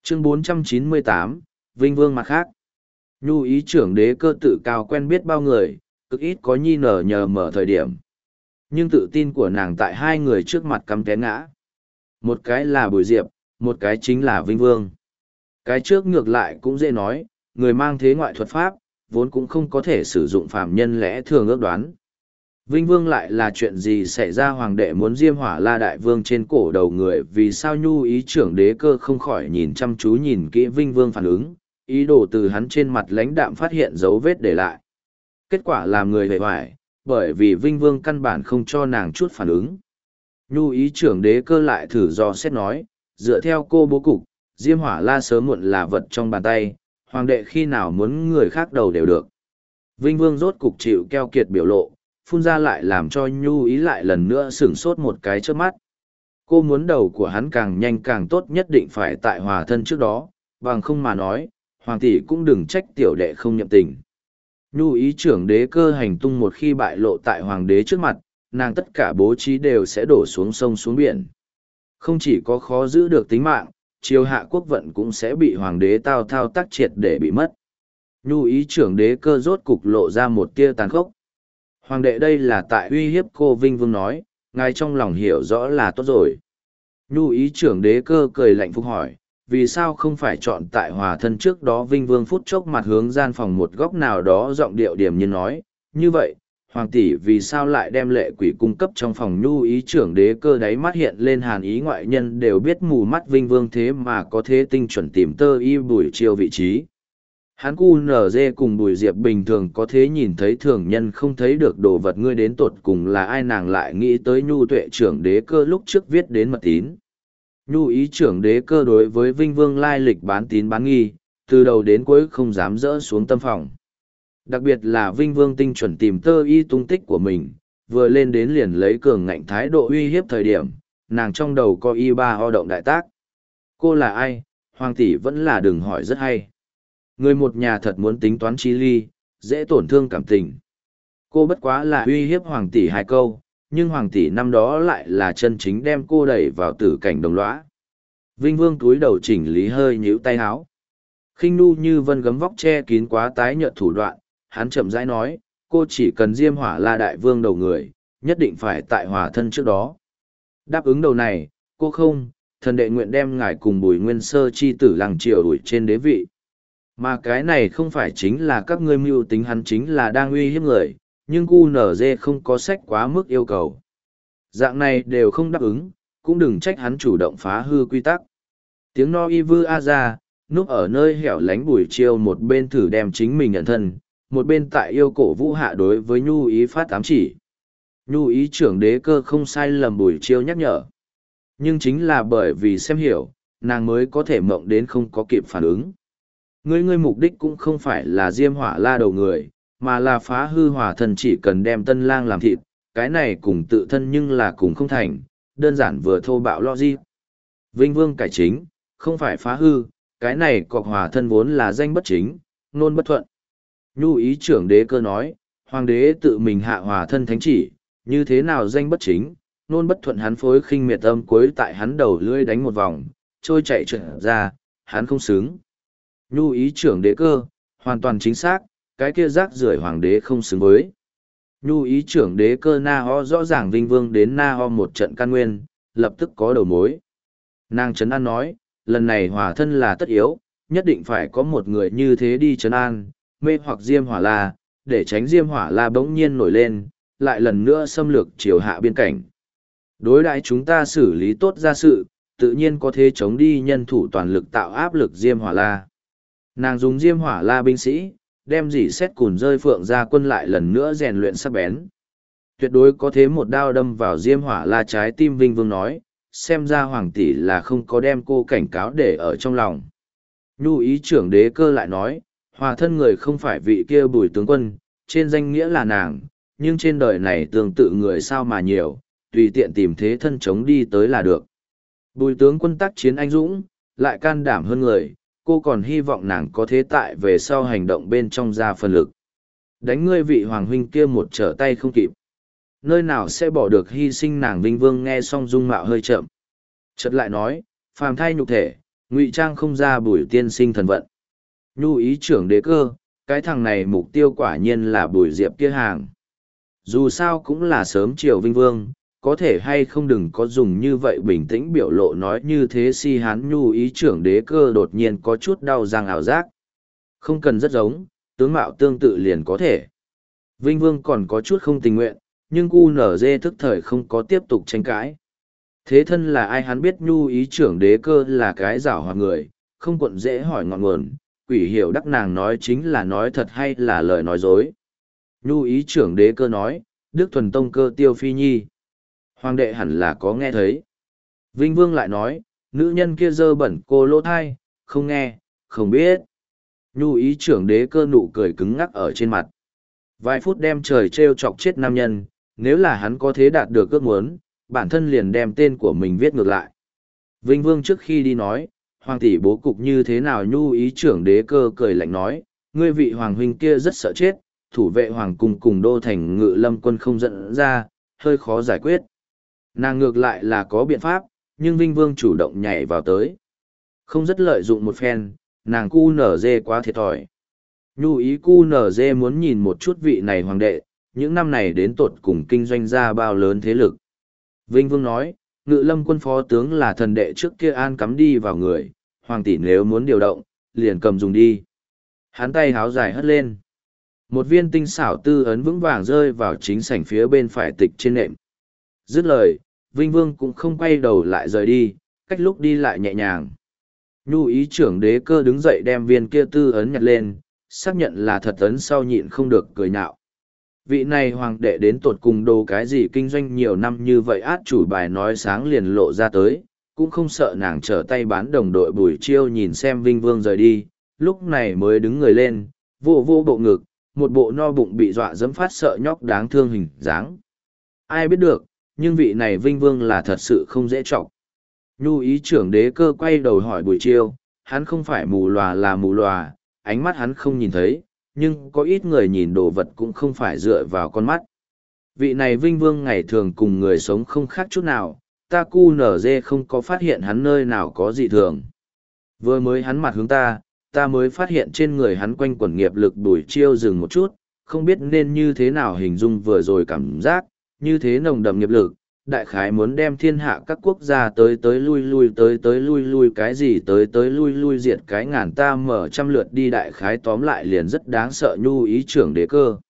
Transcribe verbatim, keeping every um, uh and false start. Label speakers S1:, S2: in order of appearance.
S1: Chương bốn trăm chín mươi tám, Vinh Vương mặt khác. Nhu ý trưởng đế cơ tự cao quen biết bao người, cực ít có nhi nở nhờ mở thời điểm. Nhưng tự tin của nàng tại hai người trước mặt cắm té ngã. Một cái là Bùi Diệp, một cái chính là Vinh Vương. Cái trước ngược lại cũng dễ nói, người mang thế ngoại thuật pháp, vốn cũng không có thể sử dụng phàm nhân lẽ thường ước đoán. Vinh Vương lại là chuyện gì xảy ra, hoàng đệ muốn diêm hỏa la đại vương trên cổ đầu người, vì sao nhu ý trưởng đế cơ không khỏi nhìn chăm chú nhìn kỹ Vinh Vương phản ứng, ý đồ từ hắn trên mặt lãnh đạm phát hiện dấu vết để lại. Kết quả làm người hề hoài, bởi vì Vinh Vương căn bản không cho nàng chút phản ứng. Nhu ý trưởng đế cơ lại thử dò xét nói, dựa theo cô bố cục, diêm hỏa la sớm muộn là vật trong bàn tay, hoàng đệ khi nào muốn người khác đầu đều được. Vinh Vương rốt cục chịu keo kiệt biểu lộ, phun ra lại làm cho nhu ý lại lần nữa sửng sốt một cái trước mắt. Cô muốn đầu của hắn càng nhanh càng tốt, nhất định phải tại hòa thân trước đó, bằng không mà nói, hoàng tỷ cũng đừng trách tiểu đệ không nhậm tình. Nhu ý trưởng đế cơ hành tung một khi bại lộ tại hoàng đế trước mặt, nàng tất cả bố trí đều sẽ đổ xuống sông xuống biển. Không chỉ có khó giữ được tính mạng, triều hạ quốc vận cũng sẽ bị hoàng đế tao thao tác triệt để bị mất. Nhu ý trưởng đế cơ rốt cục lộ ra một tia tàn khốc. Hoàng đệ đây là tại uy hiếp cô, Vinh Vương nói, ngài trong lòng hiểu rõ là tốt rồi. Nhu ý trưởng đế cơ cười lạnh phục hỏi, vì sao không phải chọn tại hòa thân trước đó? Vinh Vương phút chốc mặt hướng gian phòng một góc nào đó, giọng điệu điềm nhiên nói, như vậy, hoàng tỷ vì sao lại đem lệ quỷ cung cấp trong phòng? Nhu ý trưởng đế cơ đáy mắt hiện lên hàn ý, ngoại nhân đều biết mù mắt Vinh Vương thế mà có thế tinh chuẩn tìm tơ y Bùi Chiêu vị trí. Hắn cu nở dê cùng Bùi Diệp bình thường có thế nhìn thấy thường nhân không thấy được đồ vật, ngươi đến tột cùng là ai? Nàng lại nghĩ tới Nhu tuệ trưởng đế cơ lúc trước viết đến mật tín. Nhu ý trưởng đế cơ đối với Vinh Vương lai lịch bán tín bán nghi, từ đầu đến cuối không dám dỡ xuống tâm phòng. Đặc biệt là Vinh Vương tinh chuẩn tìm tơ y tung tích của mình, vừa lên đến liền lấy cường ngạnh thái độ uy hiếp thời điểm, nàng trong đầu có y ba ho động đại tác. Cô là ai? Hoàng tỷ vẫn là đừng hỏi rất hay. Người một nhà thật muốn tính toán chi ly, dễ tổn thương cảm tình. Cô bất quá là uy hiếp hoàng tỷ hai câu, nhưng hoàng tỷ năm đó lại là chân chính đem cô đẩy vào tử cảnh đồng lõa. Vinh Vương túi đầu chỉnh lý hơi nhíu tay áo. Khinh nu như vân gấm vóc che kín quá tái nhợt thủ đoạn, hắn chậm rãi nói, cô chỉ cần diêm hỏa la đại vương đầu người, nhất định phải tại hòa thân trước đó. Đáp ứng đầu này, cô không, thần đệ nguyện đem ngài cùng Bùi Nguyên Sơ chi tử làng triều đuổi trên đế vị. Mà cái này không phải chính là các ngươi mưu tính, hắn chính là đang uy hiếp người, nhưng cu nở dê không có sách quá mức yêu cầu. Dạng này đều không đáp ứng, cũng đừng trách hắn chủ động phá hư quy tắc. Tiếng no y vư a ra, núp ở nơi hẻo lánh Bùi Chiêu một bên thử đem chính mình nhận thân, một bên tại yêu cổ vũ hạ đối với Nhu ý phát ám chỉ. Nhu ý trưởng đế cơ không sai lầm Bùi Chiêu nhắc nhở. Nhưng chính là bởi vì xem hiểu, nàng mới có thể mộng đến không có kịp phản ứng. Ngươi ngươi mục đích cũng không phải là diêm hỏa la đầu người, mà là phá hư hòa thân, chỉ cần đem tân lang làm thịt, cái này cùng tự thân nhưng là cùng không thành, đơn giản vừa thô bạo logic. Vinh Vương cải chính, không phải phá hư, cái này cọc hòa thân vốn là danh bất chính, nôn bất thuận. Nhu ý trưởng đế cơ nói, hoàng đế tự mình hạ hòa thân thánh chỉ, như thế nào danh bất chính, nôn bất thuận? Hắn phối khinh miệt âm cuối tại hắn đầu lưỡi đánh một vòng, trôi chạy trở ra, hắn không xứng. Nhu ý trưởng đế cơ, hoàn toàn chính xác, cái kia rác rưởi hoàng đế không xứng với. Nhu ý trưởng đế cơ na ho rõ ràng Vinh Vương đến na ho một trận căn nguyên, lập tức có đầu mối. Nàng trấn an nói, lần này hòa thân là tất yếu, nhất định phải có một người như thế đi trấn an, mê hoặc diêm hỏa la, để tránh diêm hỏa la bỗng nhiên nổi lên, lại lần nữa xâm lược triều hạ biên cảnh. Đối đãi chúng ta xử lý tốt ra sự, tự nhiên có thế chống đi nhân thủ toàn lực tạo áp lực diêm hỏa la. Nàng dùng diêm hỏa la binh sĩ, đem dỉ xét cùn rơi phượng ra quân lại lần nữa rèn luyện sắc bén. Tuyệt đối có thế một đao đâm vào diêm hỏa la trái tim. Vinh Vương nói, xem ra hoàng tỷ là không có đem cô cảnh cáo để ở trong lòng. Nhu ý trưởng đế cơ lại nói, hòa thân người không phải vị kia Bùi tướng quân, trên danh nghĩa là nàng, nhưng trên đời này tương tự người sao mà nhiều, tùy tiện tìm thế thân chống đi tới là được. Bùi tướng quân tác chiến anh dũng, lại can đảm hơn người, cô còn hy vọng nàng có thế tại về sau hành động bên trong ra phần lực. Đánh ngươi vị hoàng huynh kia một trở tay không kịp. Nơi nào sẽ bỏ được hy sinh nàng? Vinh Vương nghe xong dung mạo hơi chậm. Chợt lại nói, phàm thai nhục thể, Ngụy trang không ra Bùi tiên sinh thần vận. Nhu ý trưởng đế cơ, cái thằng này mục tiêu quả nhiên là Bùi Diệp kia hàng. Dù sao cũng là sớm chiều vinh vương, có thể hay không đừng có dùng như vậy bình tĩnh biểu lộ nói như thế si hán nhu ý trưởng đế cơ đột nhiên có chút đau răng ảo giác. Không cần rất giống, tướng mạo tương tự liền có thể. Vinh vương còn có chút không tình nguyện, nhưng cu nở dê thức thời không có tiếp tục tranh cãi. Thế thân là ai hắn biết nhu ý trưởng đế cơ là cái giảo hoạt người, không cuộn dễ hỏi ngọn nguồn, quỷ hiểu đắc nàng nói chính là nói thật hay là lời nói dối. Nhu ý trưởng đế cơ nói, Đức Thuần Tông cơ Tiêu Phi Nhi. Hoàng đệ hẳn là có nghe thấy. Vinh Vương lại nói, nữ nhân kia dơ bẩn cô lỗ thai, không nghe, không biết. Nhu ý trưởng đế cơ nụ cười cứng ngắc ở trên mặt. Vài phút đem trời trêu chọc chết nam nhân, nếu là hắn có thế đạt được ước muốn, bản thân liền đem tên của mình viết ngược lại. Vinh Vương trước khi đi nói, hoàng tỷ bố cục như thế nào nhu ý trưởng đế cơ cười lạnh nói, ngươi vị hoàng huynh kia rất sợ chết, thủ vệ hoàng cung cùng đô thành ngự lâm quân không dẫn ra, hơi khó giải quyết. Nàng ngược lại là có biện pháp, nhưng Vinh Vương chủ động nhảy vào tới. Không rất lợi dụng một phen, nàng cu nở dê quá thiệt thòi. Nhu ý cu nở dê muốn nhìn một chút vị này hoàng đệ, những năm này đến tột cùng kinh doanh ra bao lớn thế lực. Vinh Vương nói, ngự lâm quân phó tướng là thần đệ trước kia an cắm đi vào người, hoàng tỷ nếu muốn điều động, liền cầm dùng đi. Hắn tay háo dài hất lên. Một viên tinh xảo tư ấn vững vàng rơi vào chính sảnh phía bên phải tịch trên nệm. Dứt lời, Vinh Vương cũng không quay đầu lại rời đi, cách lúc đi lại nhẹ nhàng. Nhu ý trưởng đế cơ đứng dậy đem viên kia tư ấn nhặt lên, xác nhận là thật ấn sau nhịn không được cười nhạo. Vị này hoàng đệ đến tột cùng đồ cái gì kinh doanh nhiều năm như vậy át chủ bài nói sáng liền lộ ra tới, cũng không sợ nàng trở tay bán đồng đội Bùi Chiêu nhìn xem Vinh Vương rời đi, lúc này mới đứng người lên, vô vô bộ ngực, một bộ no bụng bị dọa dẫm phát sợ nhóc đáng thương hình dáng. Ai biết được, nhưng vị này Vinh Vương là thật sự không dễ trọng. Nhu ý trưởng đế cơ quay đầu hỏi Bùi Chiêu, hắn không phải mù lòa là mù lòa, ánh mắt hắn không nhìn thấy, nhưng có ít người nhìn đồ vật cũng không phải dựa vào con mắt. Vị này Vinh Vương ngày thường cùng người sống không khác chút nào, ta cu nở dê không có phát hiện hắn nơi nào có dị thường. Vừa mới hắn mặt hướng ta, ta mới phát hiện trên người hắn quanh quẩn nghiệp lực. Bùi Chiêu dừng một chút, không biết nên như thế nào hình dung vừa rồi cảm giác, như thế nồng đậm nghiệp lực, đại khái muốn đem thiên hạ các quốc gia tới tới lui lui tới tới lui lui cái gì tới tới lui lui diệt cái ngàn ta mở trăm lượt đi đại khái tóm lại liền rất đáng sợ nhu ý trưởng đế cơ.